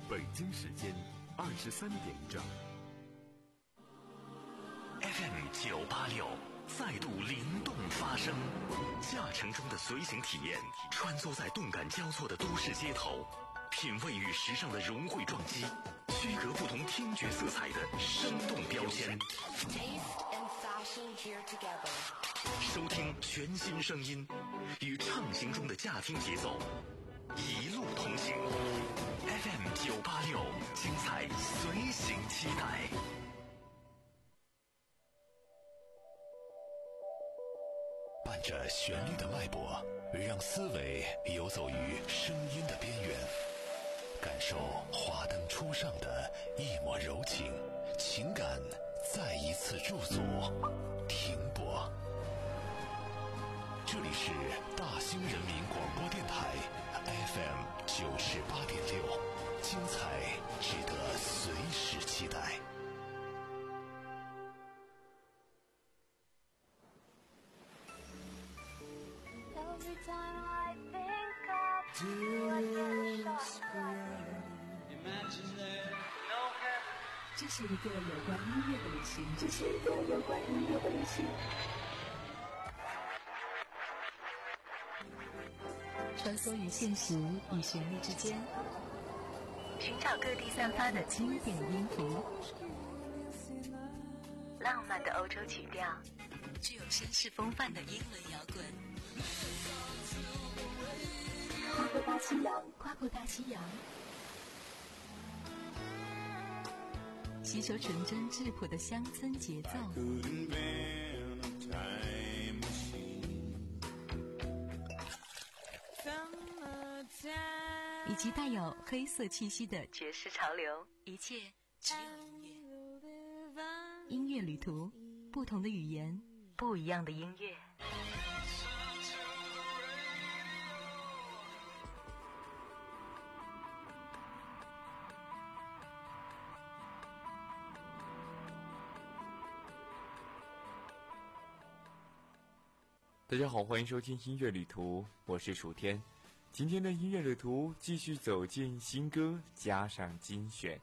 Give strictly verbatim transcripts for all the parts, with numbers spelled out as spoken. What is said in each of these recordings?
北京时间二十三点整。 F M 九八六再度灵动发声，驾乘中的随行体验，穿梭在动感交错的都市街头，品味与时尚的融汇撞击，区隔不同听觉色彩的生动标签。收听全新声音，与畅行中的驾听节奏，一路同行。F M 九八六，精彩随行期待。伴着旋律的脉搏，让思维游走于声音的边缘，感受华灯初上的一抹柔情，情感再一次驻足停泊。这里是大兴人民广播电台 F M 九十八点六，精彩值得随时期待。 Every time I think of you, I get a shock. Imagine there no heaven. 这是一个有关音乐的旅行，这是一个有关音乐的旅行。穿梭于现实与旋律之间，寻找各地散发的经典音符，浪漫的欧洲曲调，具有绅士风范的英伦摇滚。跨过大西洋，跨过大西洋，吸收纯真质朴的乡村节奏，以及带有黑色气息的爵士潮流，一切只有音乐。音乐旅途，不同的语言，不一样的音乐。 大家好，欢迎收听音乐旅途，我是楚天。今天的音乐旅途继续走进新歌加上精选。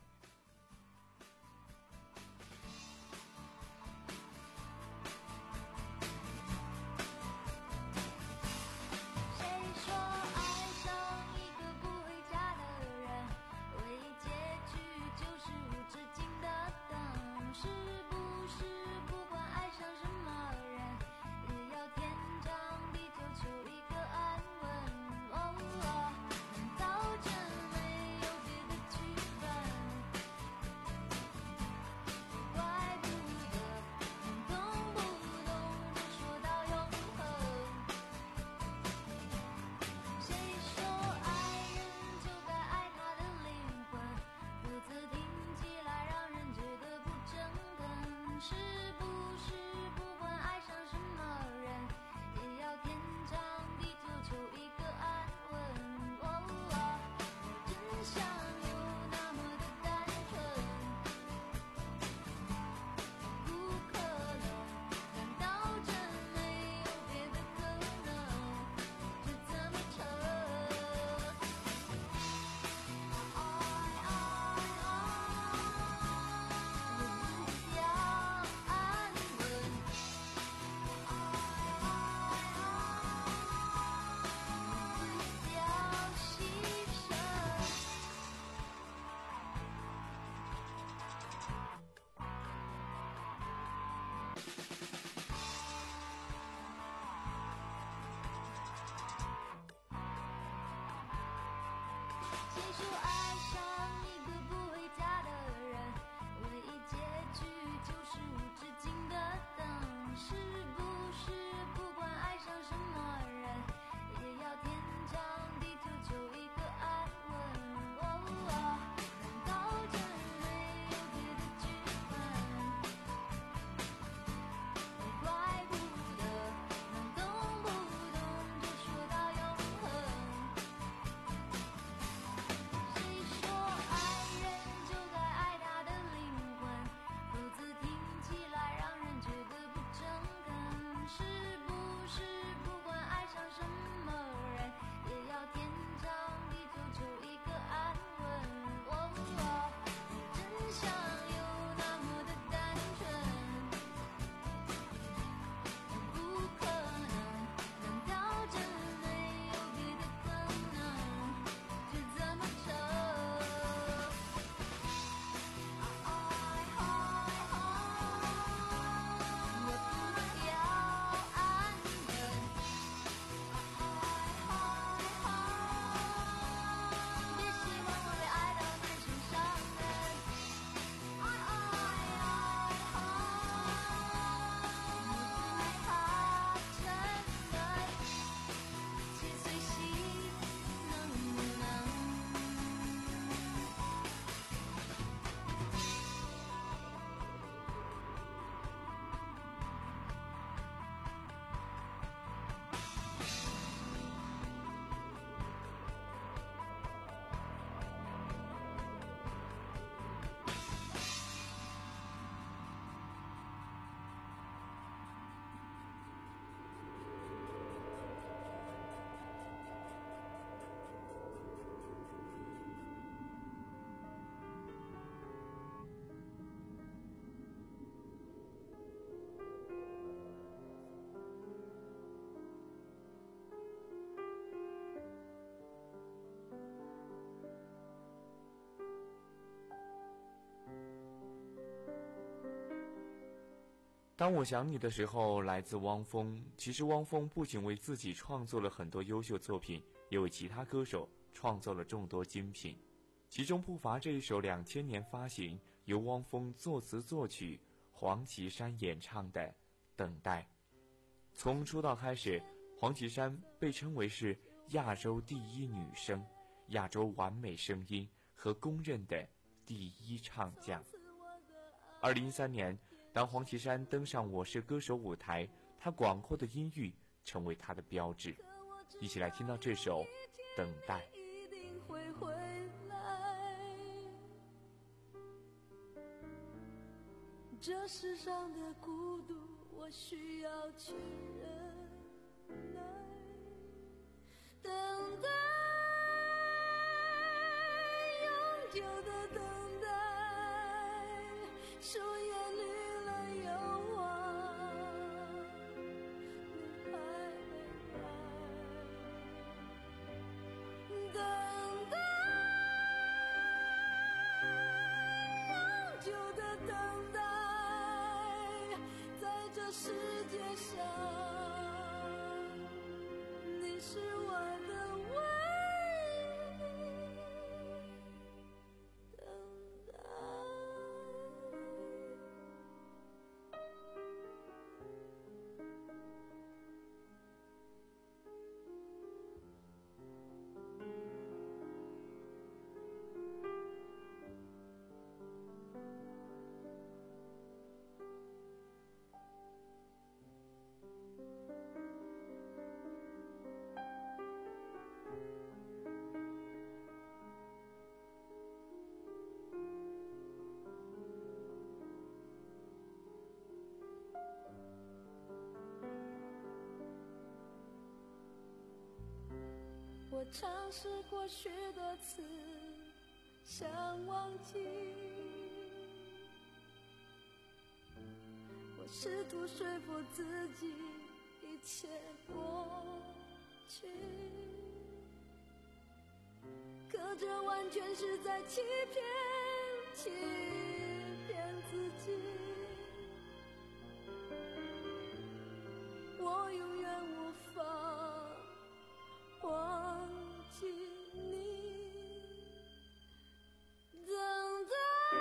是不是不管爱上什么人，也要天长当我想你的时候来自汪峰。其实汪峰不仅为自己创作了很多优秀作品，也为其他歌手创作了众多精品，其中不乏这一首两千年发行，由汪峰作词作曲，黄绮珊演唱的《等待》。从出道开始，黄绮珊被称为是亚洲第一女声，亚洲完美声音和公认的第一唱将。二零一三年，当黄绮珊登上《我是歌手》舞台，她广阔的音域成为她的标志。一起来听到这首《等待》。 一定会回来，这世上的孤独我需要去忍耐，等待，永久的等待，树叶绿了又黄，你还没来，等待，永久的等待，在这世界上，你是我的唯一等待。我尝试过许多次想忘记，我试图说服自己一切过去，可这完全是在欺骗欺骗自己，我永远无法忘记你，等待，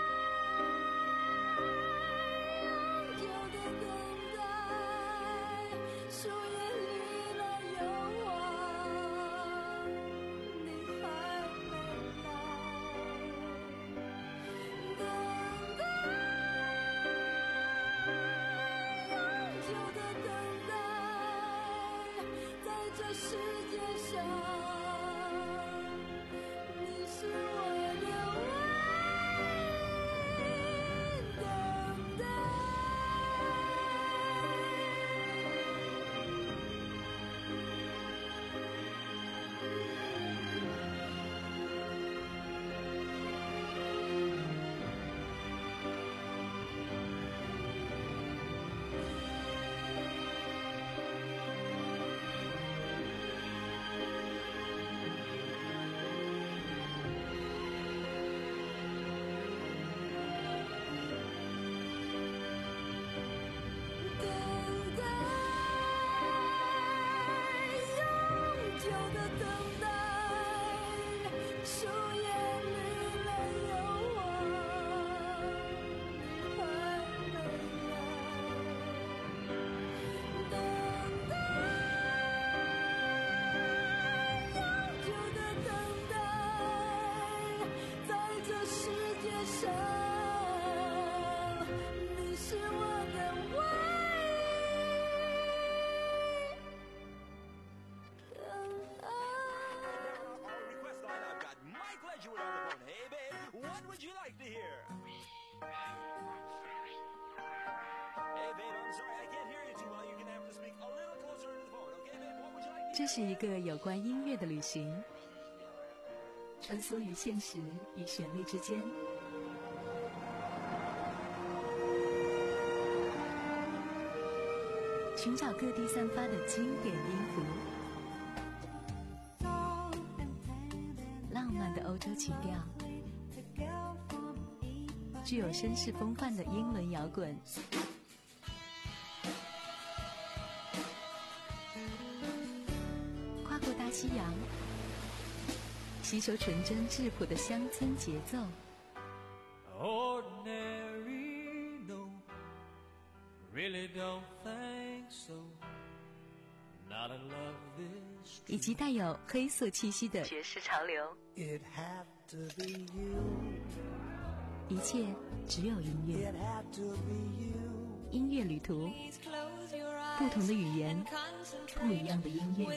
永久的等待，树叶绿了又黄，你还没来，等待，永久的等待，在这世界上，你是我的唯一等待。等待，永久的等待，树叶绿了又黄，你还没来，等待，永久的等待，在这世界上，你是我的唯一等待。 Request line, I've got Mike Ledgerwood on the phone. Hey, babe, what would you like to hear? Hey, babe, I'm sorry, I can't hear you too well. You're gonna have to speak a little closer to the phone, okay, babe? What would you like to hear? 这是一个有关音乐的旅行，穿梭于现实与旋律之间，寻找各地散发的经典音符，浪漫的欧洲情调，具有绅士风范的英伦摇滚， 夕阳，吸收纯真质朴的乡村节奏。 Ordinary, no, really don't think so. Not in love this. 以及带有黑色气息的爵士潮流。 It had to be you. 一切只有音乐。 It had to be you. 音乐旅途，不同的语言，不一样的音乐。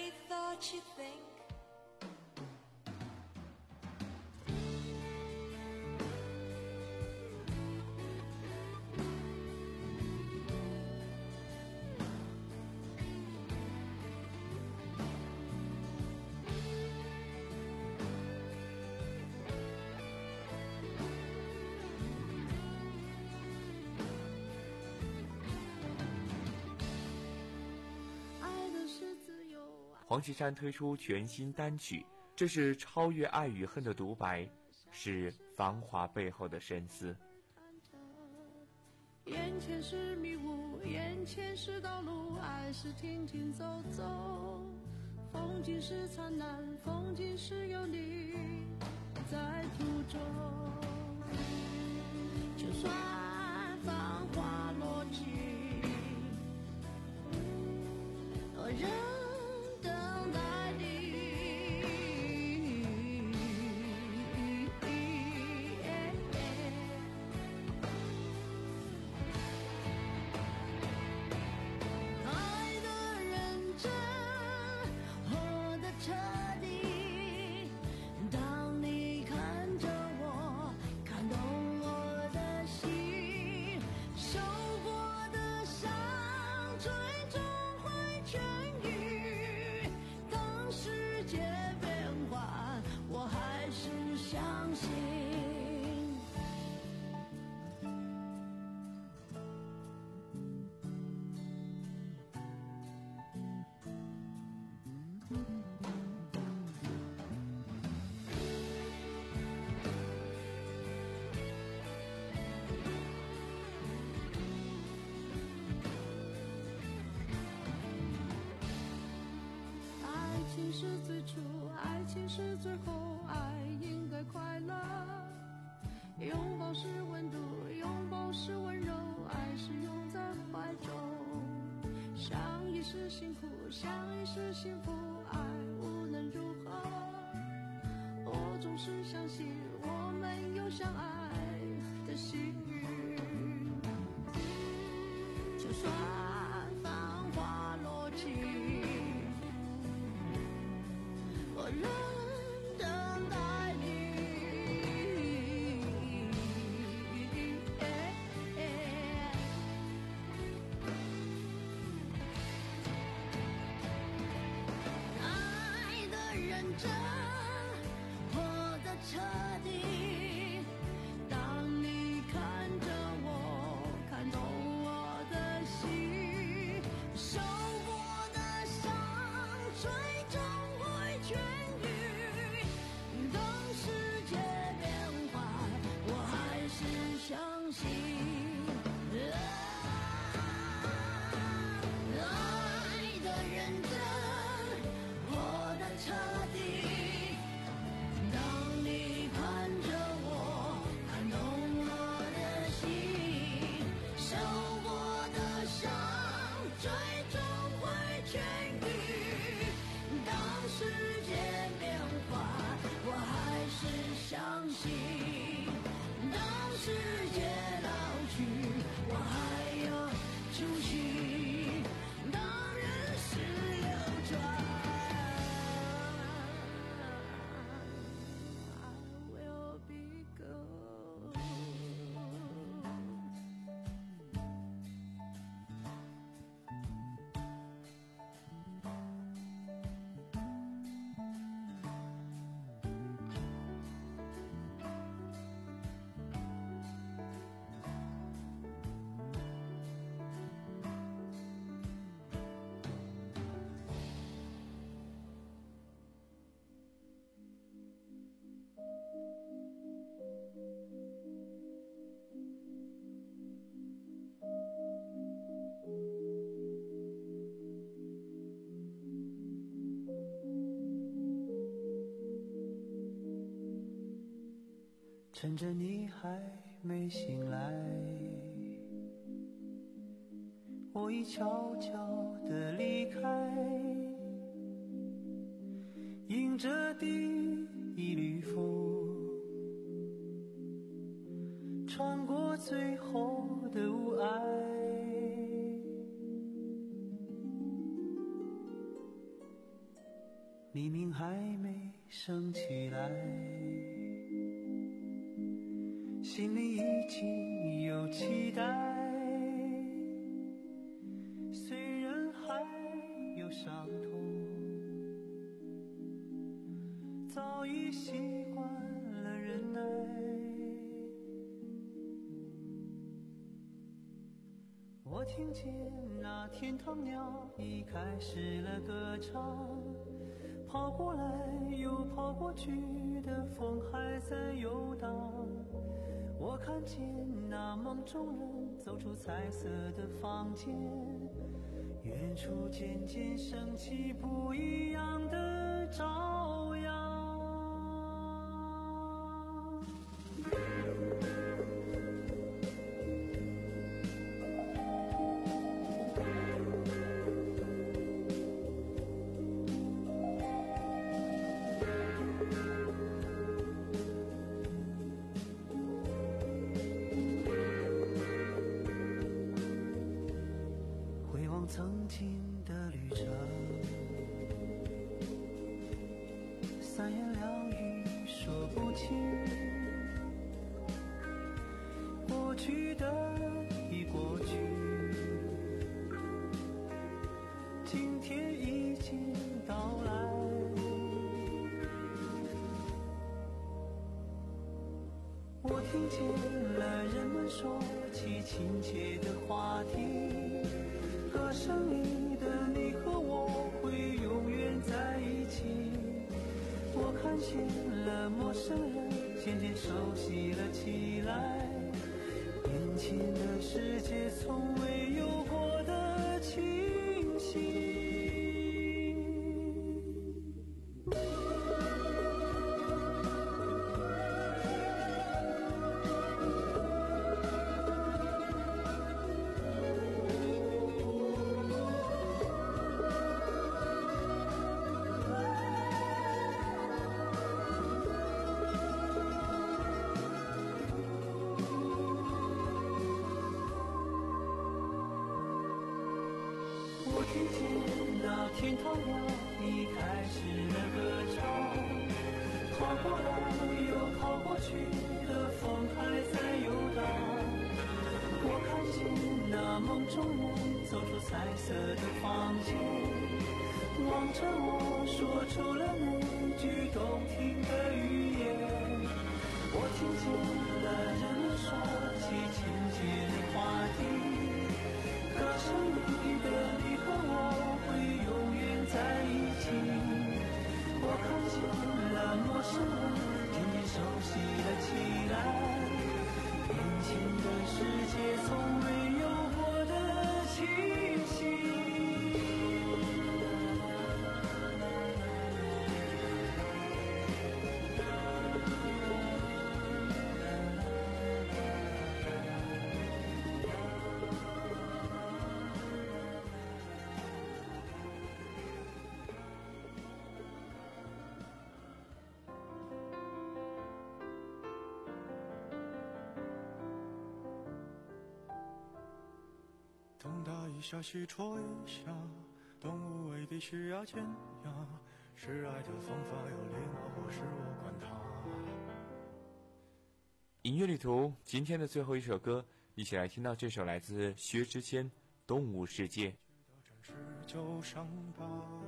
黄绮珊推出全新单曲，这是超越爱与恨的独白，是繁华背后的深思。 眼前是迷雾，眼前是道路，爱是停停走走，风景是灿烂，风景是有你在途中。就算繁华落尽，多人是最初，爱情是最后，爱应该快乐。拥抱是温度，拥抱是温柔，爱是拥在怀中。相依是辛苦，相依是幸福，爱无论如何，我总是相信我们有相爱的幸运。就算繁华落尽，我仍等待你。爱的认真，活得彻底。当你看着我，看懂我的心，受过的伤，最终会痊愈。当世界变坏，我还是相信。爱的认真，活得彻底。 趁着你还没醒来，我已悄悄地离开，迎着第一缕风，穿过最后的雾霭，黎明还没升起来，心里已经有期待，虽然还有伤痛，早已习惯了忍耐。我听见那天堂鸟已开始了歌唱，跑过来又跑过去的风还在游荡，我看见那梦中人走出彩色的房间，远处渐渐升起不一样的朝阳。曾经的旅程，三言两语说不清，过去的已过去，今天已经到来。我听见了人们说起亲切的话题，歌声里的你和我会永远在一起，我看见了陌生人渐渐熟悉了起来，眼前的世界从未有过的清晰。我听见那天堂鸟已开始了歌唱，跑过来又跑过去的风还在游荡，我看见那梦中人走出彩色的房间，望着我说出了那句动听的语言，我听见了人们说起亲切的话题，歌声里的你和我会永远在一起，我看见了陌生人渐渐熟悉了起来，眼前的世界从未有过的清晰。 东打一下西戳一下，动物未必需要尖牙，示爱的方法有礼貌或是我管它。 音乐旅途今天的最后一首歌，一起来听到这首来自薛之谦《动物世界》。 真是旧伤疤，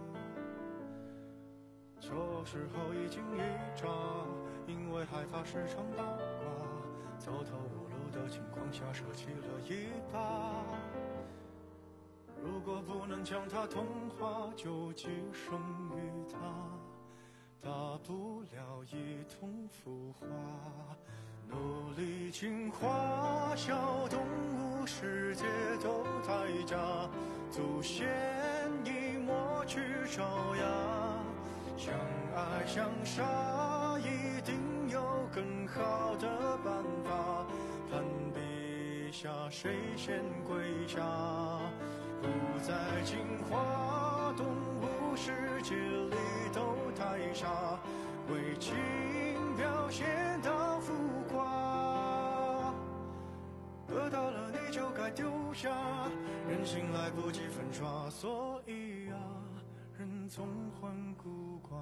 这时候已经一扎，因为害怕时常八卦，走投无路的情况下舍弃了一把。如果不能将它同化，就寄生于它，大不了一同腐化。努力进化，小动物世界都代价，祖先已抹去爪牙，相爱相杀一定有更好的办法，攀比下谁先归家，不再进化，动物世界里都太傻，为情表现到浮夸，得到了你就该丢下，人心来不及粉刷，所以啊，人总患孤寡。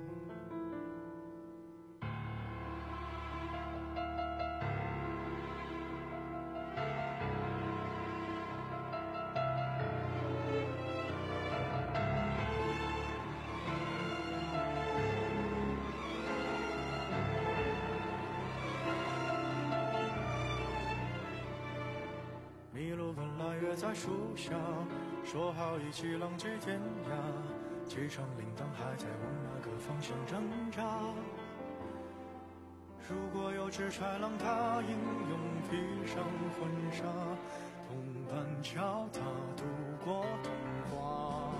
麋鹿本来约在树下，说好一起浪迹天涯，机场铃铛还在往那个方向挣扎。如果有只豺狼，它英勇披上婚纱，同伴教它度过童话。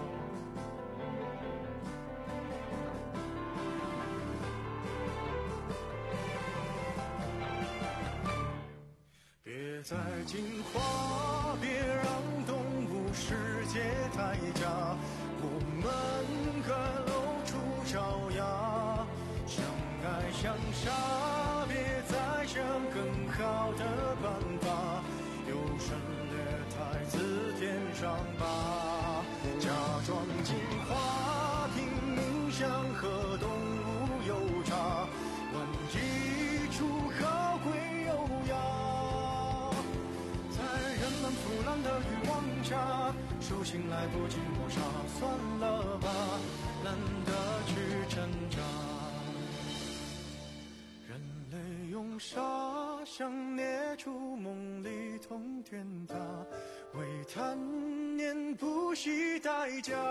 别再进化，别让动物世界太假，我们该露出爪牙，相爱相杀，别再想更好的办法，优胜劣汰字典上吧，假装进化，拼命想和动物有差，万一出好归优雅。腐烂的欲望下，手心来不及抹杀，算了吧，懒得去挣扎。人类用沙想捏出梦里通天塔，为贪念不惜代价。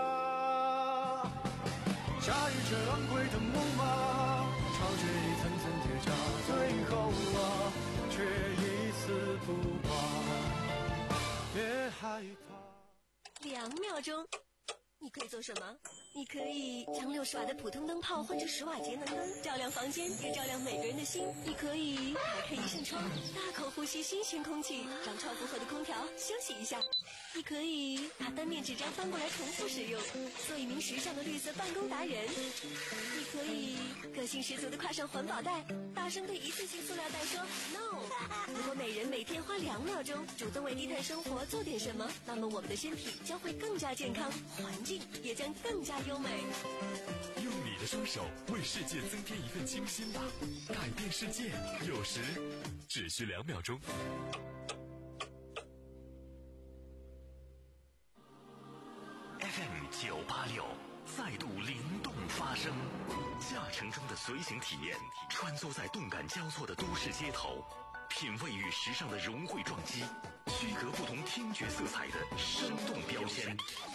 驾驭着昂贵的木马，朝着一层层叠加，最后啊，却一丝不挂。别害怕。 两秒钟，你可以做什么？你可以将六十瓦的普通灯泡换成十瓦节能灯，照亮房间，也照亮每个人的心。你可以打开一扇窗，大口呼吸新鲜空气，让超负荷的空调休息一下。你可以把单面纸张翻过来重复使用，做一名时尚的绿色办公达人。你可以个性十足的挎上环保袋，大声对一次性塑料袋说 no。 如果每人每天花两秒钟主动为低碳生活做点什么，那么我们的身体将会更加健康，环境也将更加优美。 用你的双手为世界增添一份清新吧，改变世界有时只需两秒钟。F M 九八六再度灵动发声，驾乘中的随行体验，穿梭在动感交错的都市街头，品味与时尚的融汇撞击，区隔不同听觉色彩的生动标签。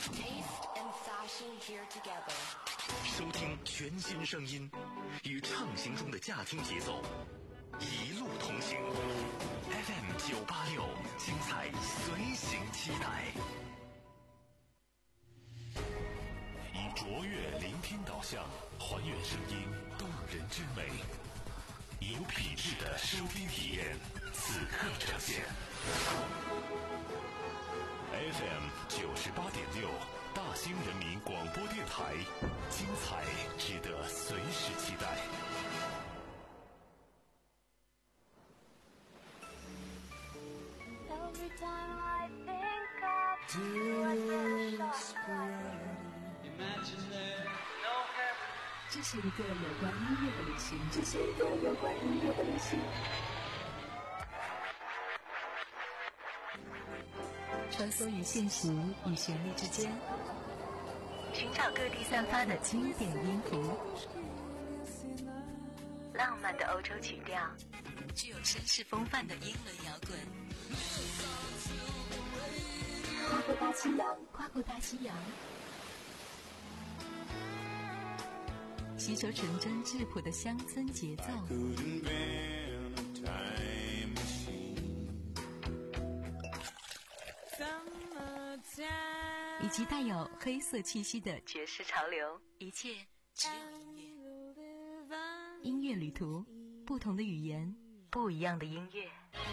收听全新声音，与畅行中的驾听节奏，一路同行。F M 九八六，精彩随行期待。以卓越聆听导向，还原声音动人之美，以有品质的收听体验，此刻呈现。F M 九十八点六，大兴人民广播电台，精彩值得随时期待。 Every time I think of you, I get a shock. 这是一个有关音乐的旅行，这是一个有关音乐的旅行。穿梭于现实与旋律之间，寻找各地散发的经典音符，浪漫的欧洲曲调，具有绅士风范的英伦摇滚。跨过大西洋，跨过大西洋。吸收纯真质朴的乡村节奏，以及带有黑色气息的爵士潮流，一切只有音乐。音乐旅途， 不同的语言，不一样的音乐。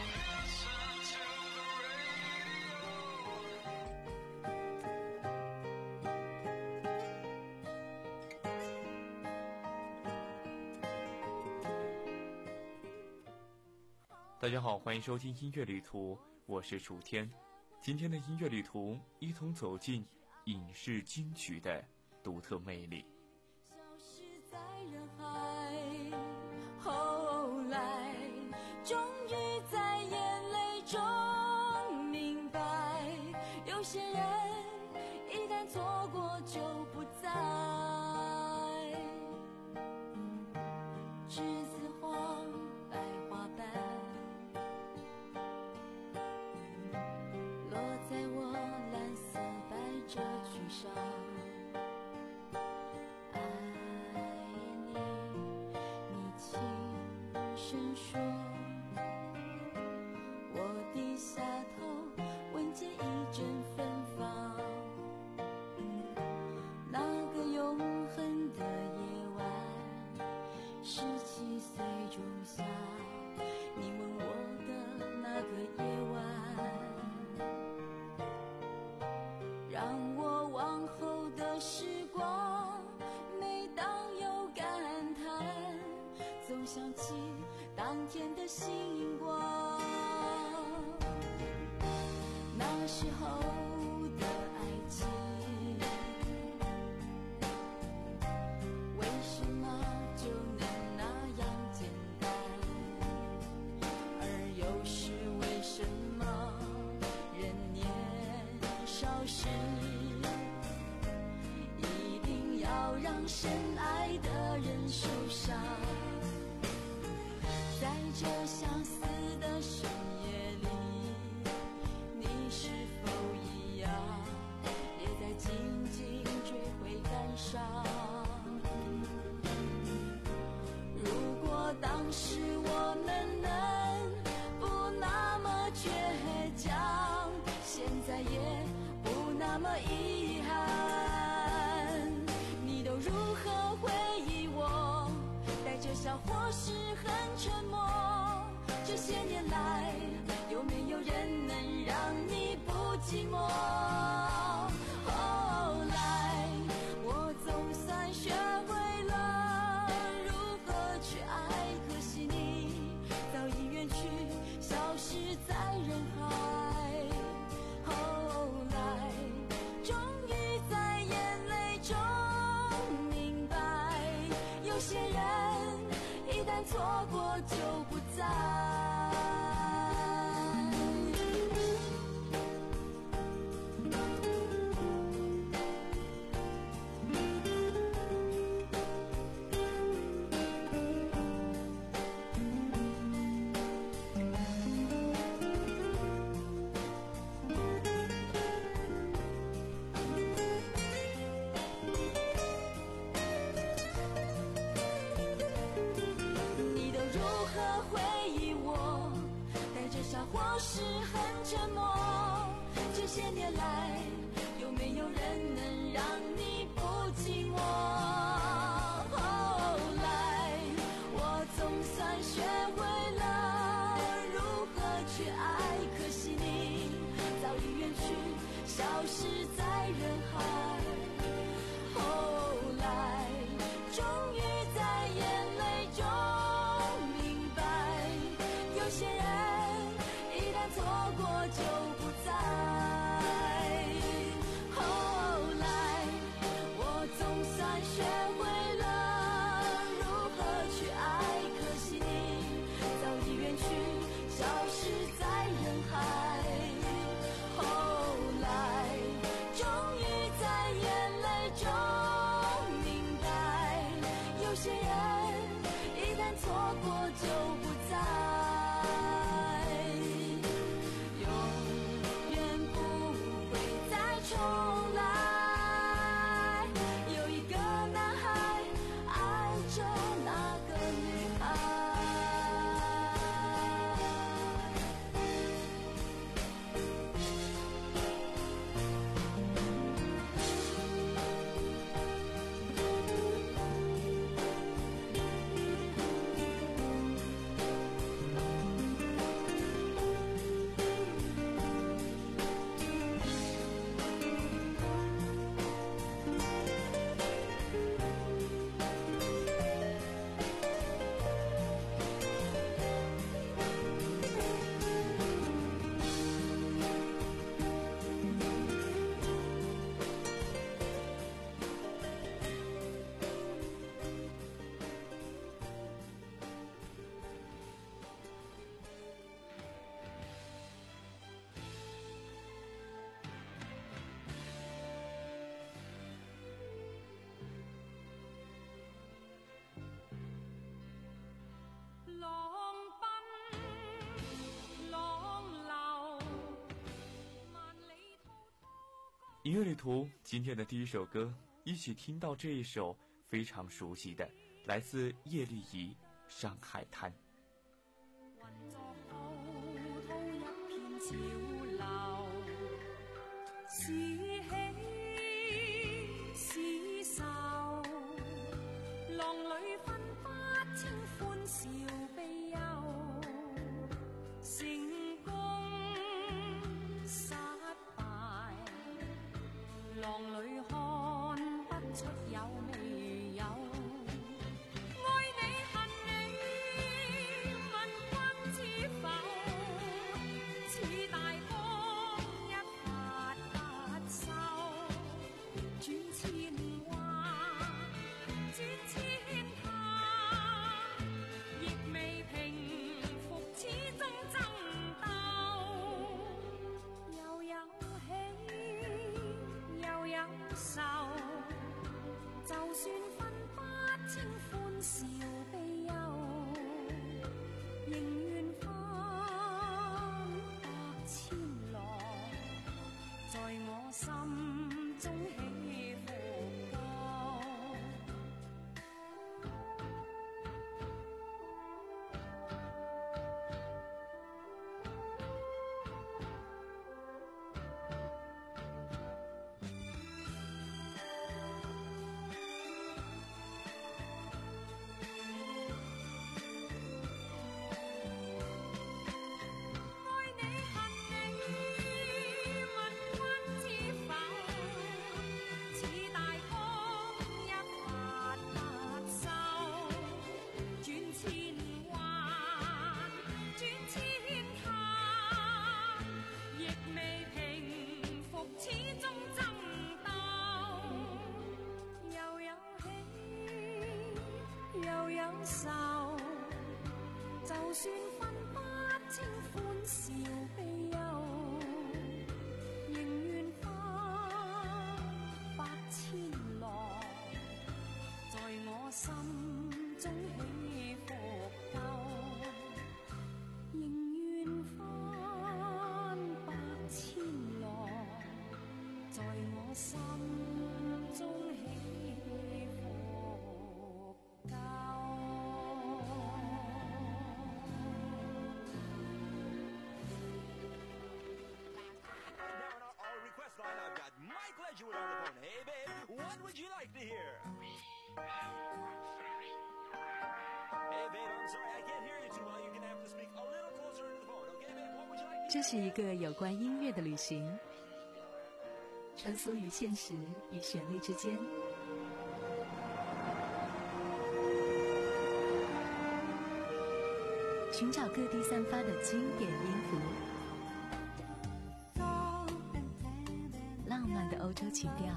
大家好，欢迎收听音乐旅途，我是楚天。今天的音乐旅途，一同走进影视金曲的独特魅力。 消失在人海，后来终于在眼泪中明白，有些人一旦错过就不再。栀子花白花瓣落在我蓝色百褶裙上，爱你，你轻声说，我低下头闻见一阵芬芳。那个永恒的夜晚，十七岁仲夏，你吻我的那个夜晚，让我往后的时光，每当有感叹，总想起当天的星光。那时候的爱情，为什么就能那样简单？而又是为什么人年少时，一定要让深爱的人受伤？在这相似的深夜里，你是否一样，也在静静追悔感伤？如果当时我们能不那么倔强，现在也不那么遗憾。你都如何回忆我？带着笑或是很沉默。这些年来，有没有人能让你不寂寞？后来我总算学会了如何去爱，可惜你早已远去，消失在人海。后来终于在眼泪中明白，有些人一旦错过就不再。你都如何回忆我？带着笑或是很沉默。这些年来，有没有人能让你不寂寞？后来我总算学会了如何去爱，可惜你早已远去，消失在人海。后来终于在眼泪中明白，有些人一旦错过就不再。后来我总算学会了如何去爱，可惜你早已远去，消失在人海。后来终于在音乐旅途今天的第一首歌，一起听到这一首非常熟悉的，来自叶丽仪《上海滩》。 是喜是愁，浪里分不清歡笑悲憂，成功失敗，浪里看不出有未有，愛你恨你問君知否，似大江一發不收，轉千彎轉千塔，亦未平復始終爭鬥，又有喜又有愁，就算分不清歡笑悲憂，仍願翻百千浪，在我心中起伏高。愛你恨你問君知否，似大江一發不收，轉千彎轉千塔，亦未平復始終爭鬥，又有喜又有愁，就算分不清歡笑悲憂，仍願翻百千浪，在我心中起伏夠，仍願翻百千浪，在我心中起伏夠。 Now on our, our request line, I've got Mike Ledgerwood on the phone. Hey, babe, what would you like to hear? Hey, babe, I'm sorry, I can't hear you too well. You're gonna have to speak a little closer to the phone, okay, babe? What would you like to 这是一个有关音乐的旅行，穿梭于现实与旋律之间，寻找各地散发的经典音符，浪漫的欧洲情调，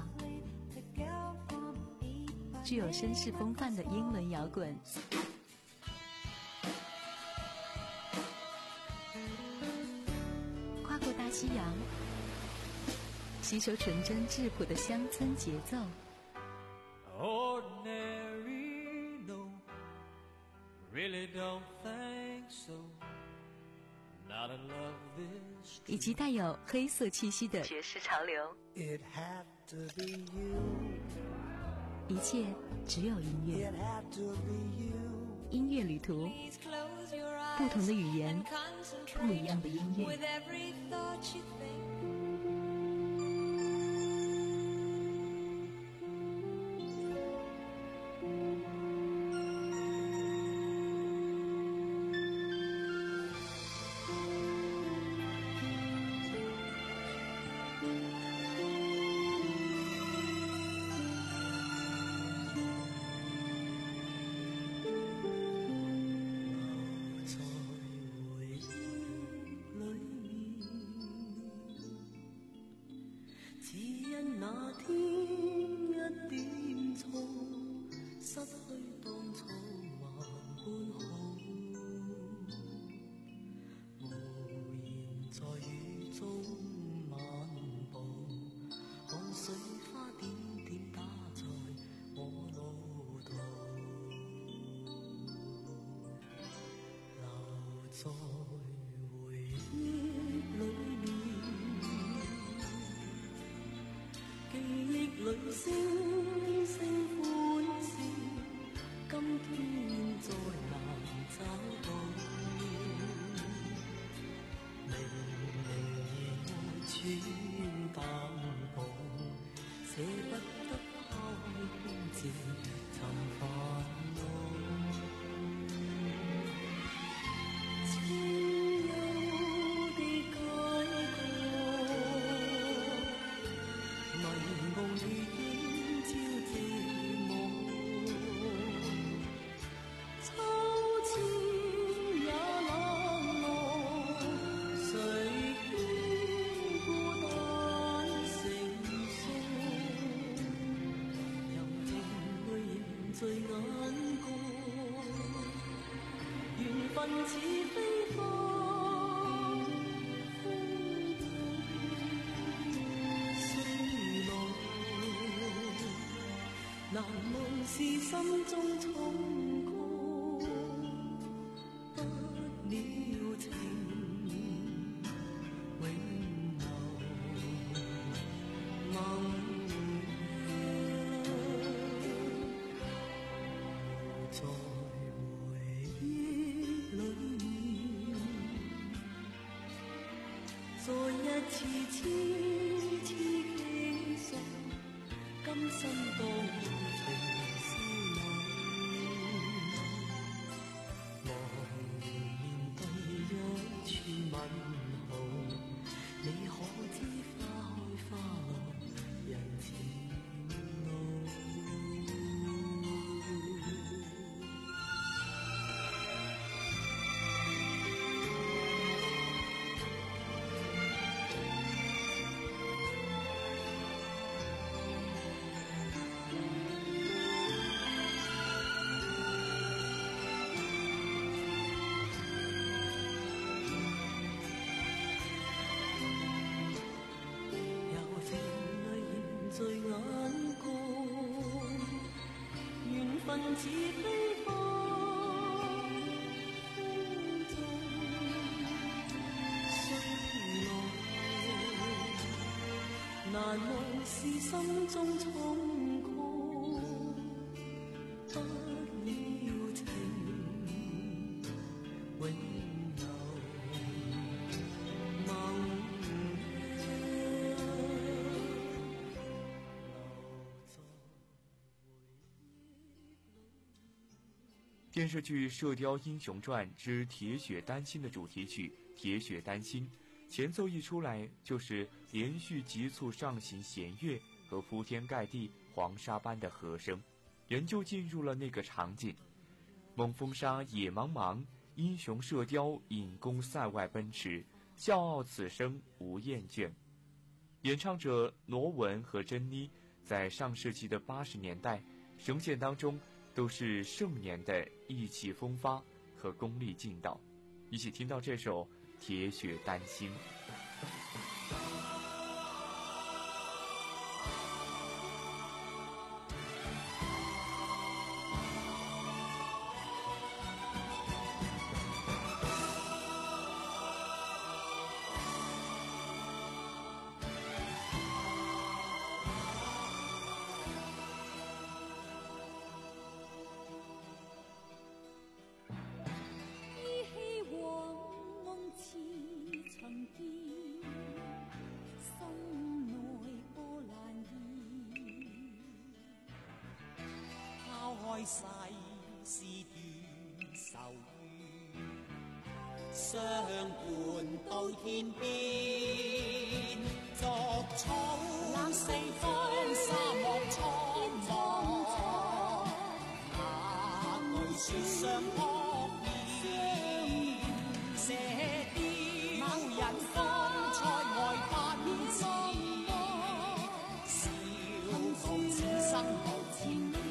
具有绅士风范的英伦摇滚，跨过大西洋，吸收纯真质朴的乡村节奏， Ordinary, no, really don't think so. Not in love this 以及带有黑色气息的爵士潮流。 It had to be you. 一切只有音乐， It had to be you. 音乐旅途，不同的语言，不一样的音乐。 With every thought you think. 轉淡薄，捨不得拋空自尋煩惱。清幽的街角，迷夢裏映照寂寞。秋千也冷落，誰牽孤單成數？任情淚凝聚眼角，緣分似飛花風中衰落，難忘是心中衝過。再一次痴痴傾訴，今生當情少女，茫然面對一串問號，你可知花開花落人漸老。在眼角，緣分似飛花風中衰落，難忘是心中衝過，不了情永留。 电视剧《射雕英雄传之铁血丹心》的主题曲《铁血丹心》，前奏一出来就是连续急促上行弦乐和铺天盖地黄沙般的和声，人就进入了那个场景。猛风沙野茫茫，英雄射雕引弓塞外奔驰，笑傲此生无厌倦。演唱者罗文和珍妮在上世纪的八十年代声线当中都是盛年的意气风发和功力劲道，一起听到这首《铁血丹心》。 世事斷愁怨，相伴到天邊，作草四方沙漠蒼茫，哪懼雪上撲面，射雕人方塞外奔馳，笑傲此生無前途。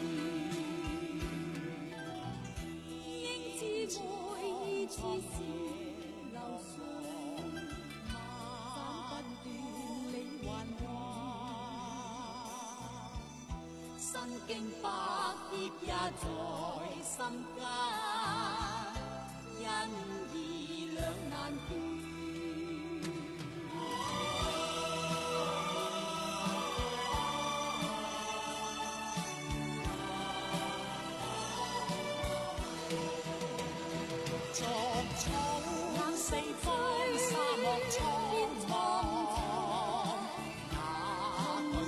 愛似是流水斬不斷你還話，身經百劫也在心間，因義兩難斷。作草四方沙漠蒼茫，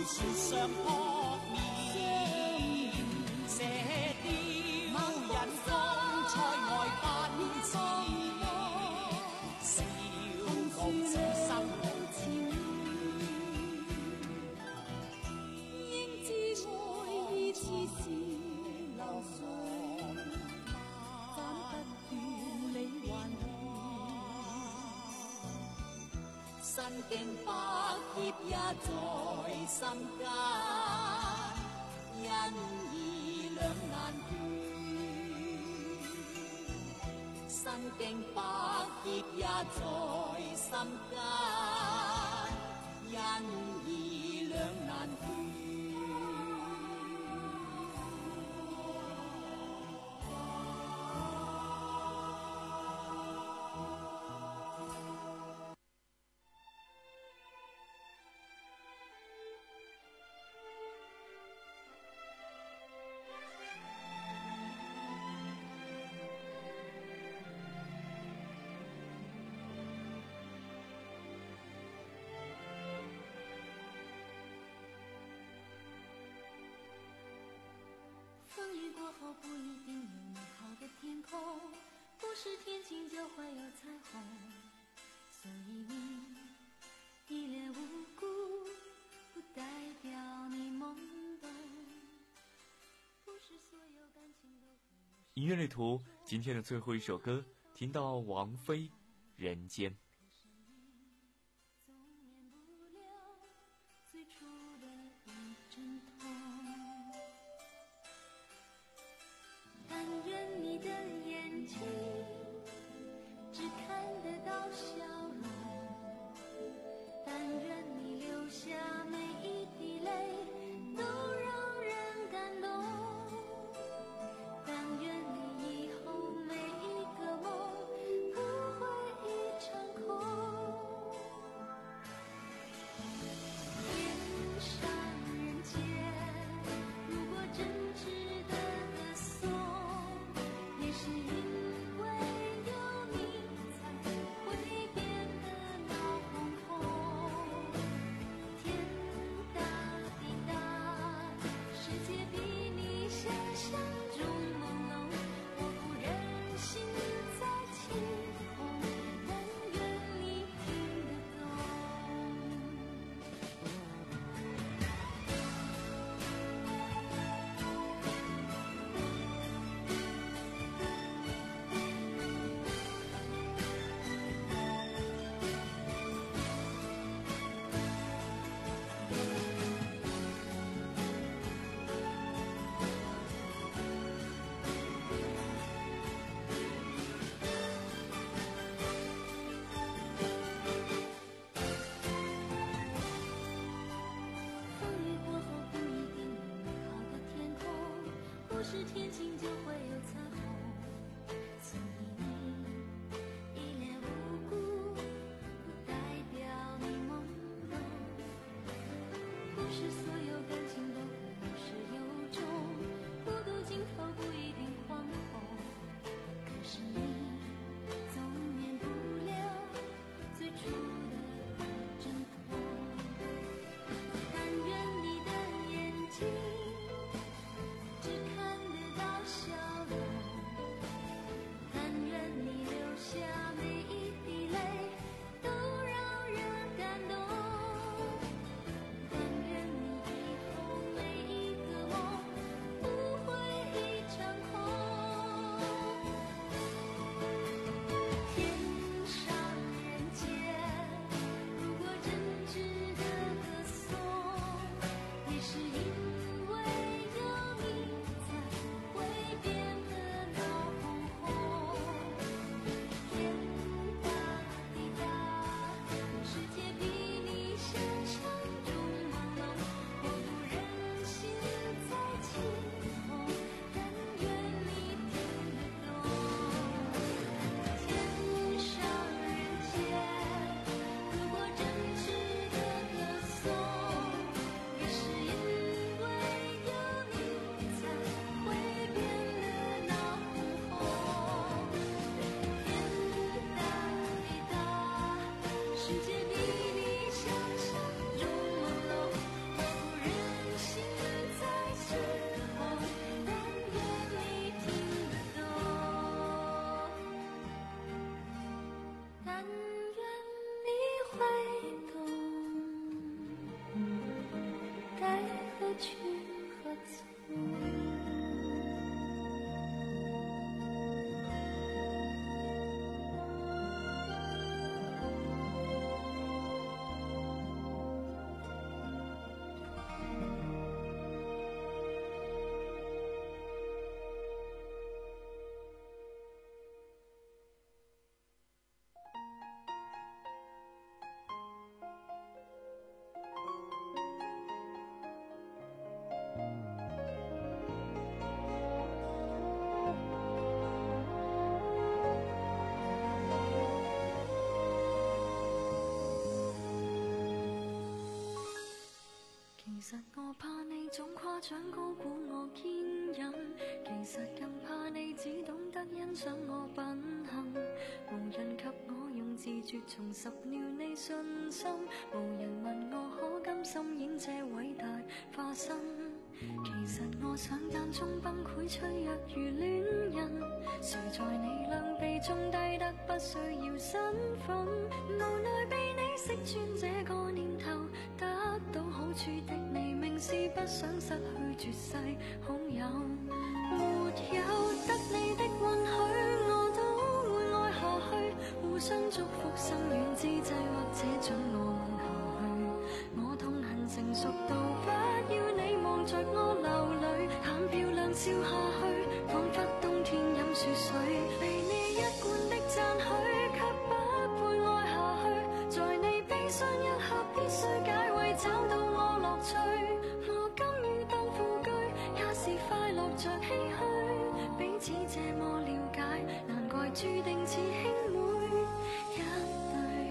是相撲面，射雕人風塞外奔馳，笑傲此生無情。應知愛意似是流水，斬不斷你還身經百劫也在心間，因義兩難斷。身經百劫也在心間，因義兩難斷。 风雨过后不一定有美好的天空，不是天晴就会有彩虹，所以你一脸无辜，不代表你懵懂，不是所有感情都会有。 音乐旅途今天的最后一首歌，听到王菲《人间》。 最初的一阵痛，但愿你的眼睛只看得到笑容，但愿你流下每一滴泪都让人感动，但愿你以后每一个梦不会一场空。天上人间，如果真值得歌颂，也是因为有你才会变得闹哄哄。天大地大，世界比你想象中朦胧，我不忍心再起哄，但愿你听得懂。风雨过后不一定有美好的天空，不是天晴就会有彩虹，所以你一脸无辜，不代表你懵懂，不是所有感情都会有始有终，孤独尽头不一定惶恐，可是你总免不了最初的一阵痛。但愿你的眼睛只看得到笑去何处？其實我怕你總誇獎高估我堅忍，其實更怕你只懂得欣賞我品行，無人及我用字絕重拾了你信心，無人問我可甘心演這偉大化身，其實我想間中崩潰脆弱如戀人，誰在你兩臂中低得不需要身份，無奈被你識穿這個念頭，得到好處的你明是不想失去絕世好友，沒有得你的允許我都會愛下去，互相祝福生遠之際或者准我吻下去，我痛恨成熟到不要你望着我流淚，談漂亮笑下去，彷彿冬天飲雪水，被你一貫的讚許卻不配愛下去，在你悲傷一刻必須解圍找到我樂趣，我甘於當副居也是快樂着唏噓，彼此這麼了解，難怪注定似兄妹一對。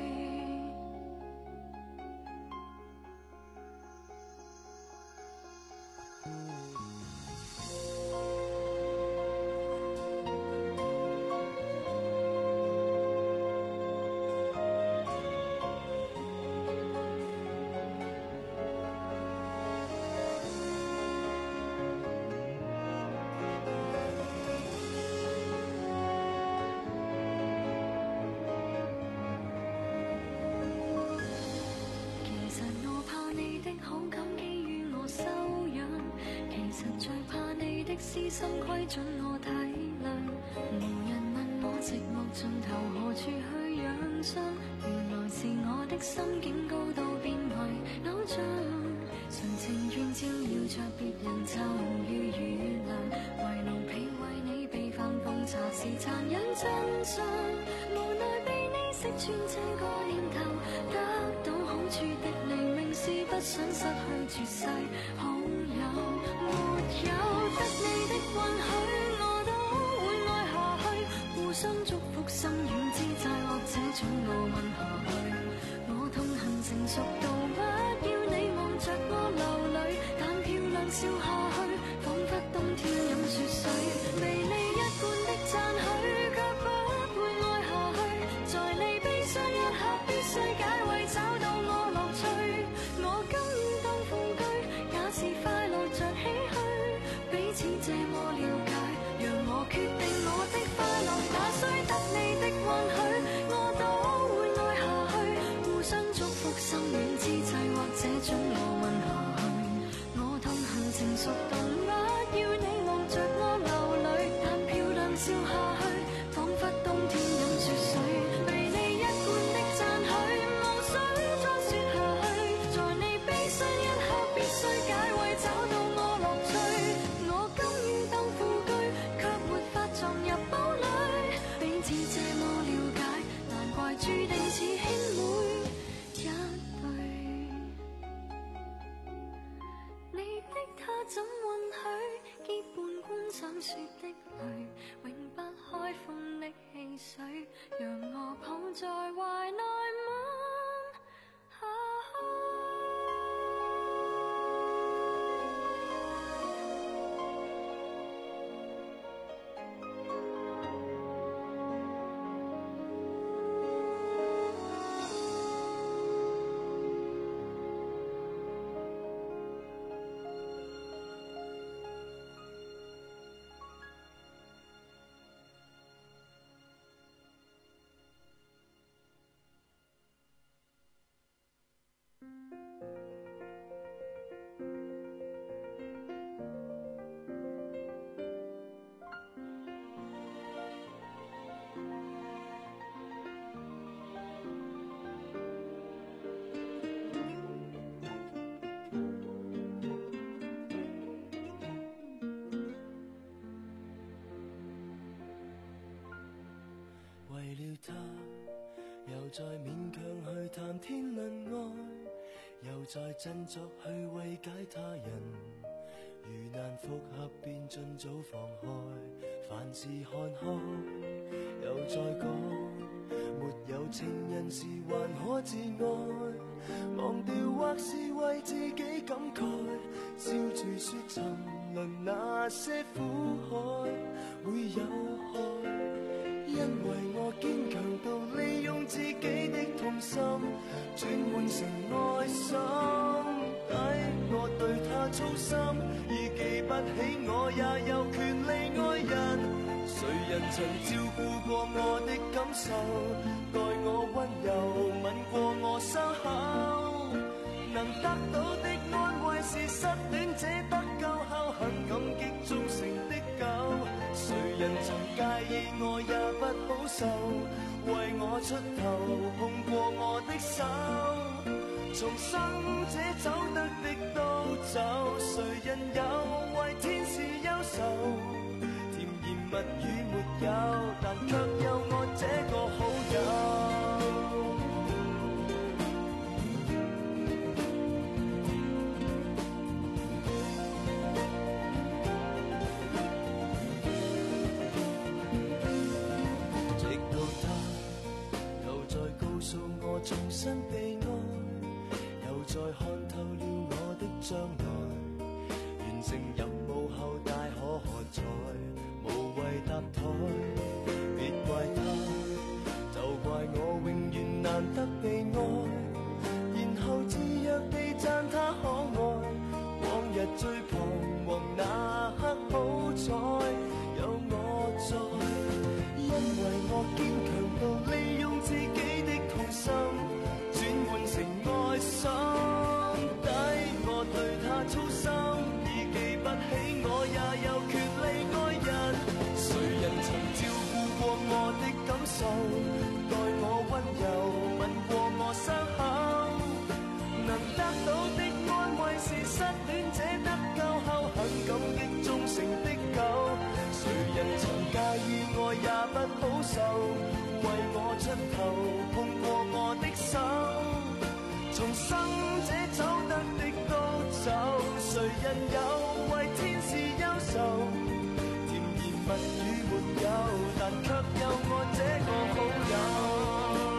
私心規準我體諒，無人問我寂寞盡頭何處去養傷，原來是我的心境高到變為偶像，純情願照耀着別人就如雨涼，為奴婢為你備飯奉茶是殘忍真相，無奈被你識穿這個念頭，得到好處的你明是不想失去絕世好友，沒有得你的允許我都會愛下去，互相祝福心軟之際或者准我吻下去，我痛恨成熟到不要你望着我流淚，但漂亮笑下去，彷彿冬天飲雪水，被你一貫的讚許卻不配愛下去，在你悲傷一刻必須解圍找到我樂趣，我甘於當副居也是快樂着唏噓，彼此這麼了解，讓我決定我的快樂哪需得你的允許，我都會愛下去，互相祝福心軟之際或者准我吻下去，我痛恨成熟又再勉強去談天論愛，又再振作去慰解他人。如難復合便盡早放開，凡事看開。又再講，沒有情人時還可自愛，忘掉或是為自己感慨，笑住說沉淪那些苦海會有害。因為我堅強到利用自己的痛心轉換成愛心，抵我對他操心，而記不起我也有權利愛人。誰人曾照顧過我的感受，待我溫柔吻過我傷口，能得到的安慰是失戀者得救後很感激忠誠的狗。誰人曾介意我也不好受，為我出頭碰過我的手，從生者走得的都走，誰人有為天使憂愁？甜言蜜語沒有，但卻有我這個好友。直到他又再告訴我重新被愛，又再看透了我的將來，完成任務後大可喝彩，無謂搭台。別怪他，就怪我永遠難得被愛，然後自虐地讚他可愛。往日最彷徨那刻好彩有我在，因為我堅強到利用自己的痛心轉換成愛心，抵我對他操心，而記不起我也有權利愛人。誰人曾照顧過我的感受，待我溫柔吻過我傷口，能得到的安慰是失戀者得救後很感激忠誠的狗。誰人曾介意我也不好受，為我出頭碰過我的手，從生者走得的都走，誰人有為天使憂愁？甜言蜜語沒有，但卻有我這個好友。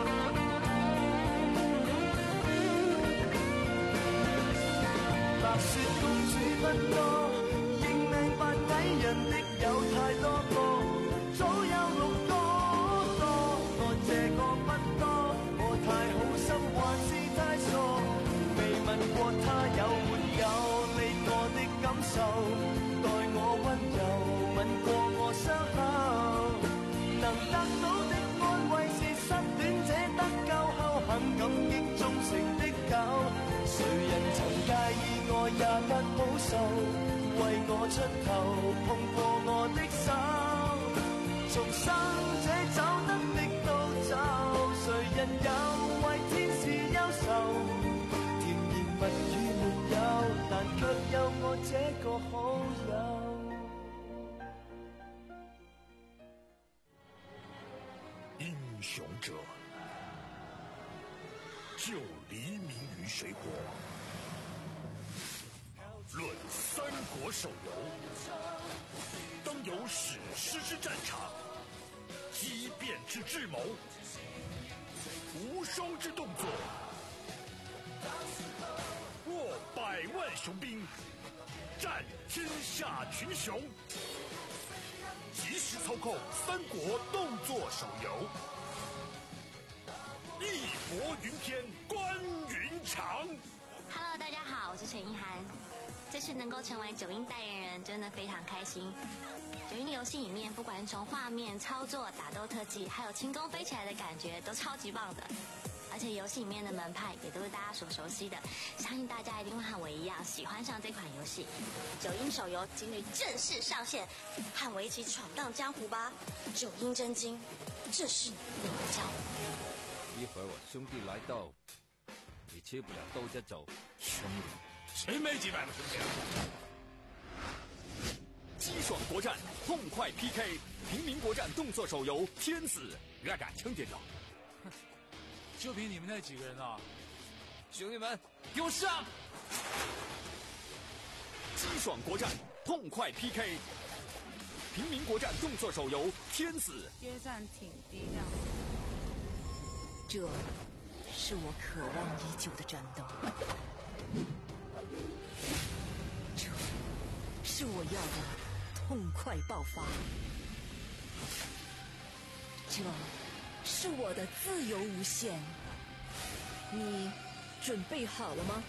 白雪公主不多，認命扮矮人的有太多個，早有六個多，我這個不多，我太好心還是太傻，未問過他有沒有你我的感受，待我溫柔吻過我傷口，能得到的安慰是失戀者得救後很感激忠誠的狗。誰人曾介意我也不好受，為我出頭碰過我的手，從生者走得的都走，誰人有為天使憂愁？甜言蜜語沒有，但卻有我這個好友。 英雄者救黎明于水火，论三国手游，当有史诗之战场，激变之智谋，无双之动作，握百万雄兵，战天下群雄。即时操控三国动作手游，义薄云天，关云长。 Hello， 大家好，我是陈意涵。这次能够成为九阴代言人，真的非常开心。九阴游戏里面，不管是从画面、操作、打斗特技，还有轻功飞起来的感觉，都超级棒的。而且游戏里面的门派也都是大家所熟悉的，相信大家一定会和我一样喜欢上这款游戏。九阴手游今日正式上线，和我一起闯荡江湖吧！九阴真经，这是你的招。 一会儿我兄弟来到，你吃不了兜着走。 兄弟，谁没几百个兄弟啊？ 激爽国战，痛快 P K， 平民国战动作手游《天子》，热感撑点头。 就凭你们那几个人啊！ 兄弟们，给我上！激爽国战，痛快 P K。平民国战动作手游《天子》。 约战挺低调。 这是我渴望已久的战斗，这是我要的痛快爆发，这是我的自由无限。你准备好了吗？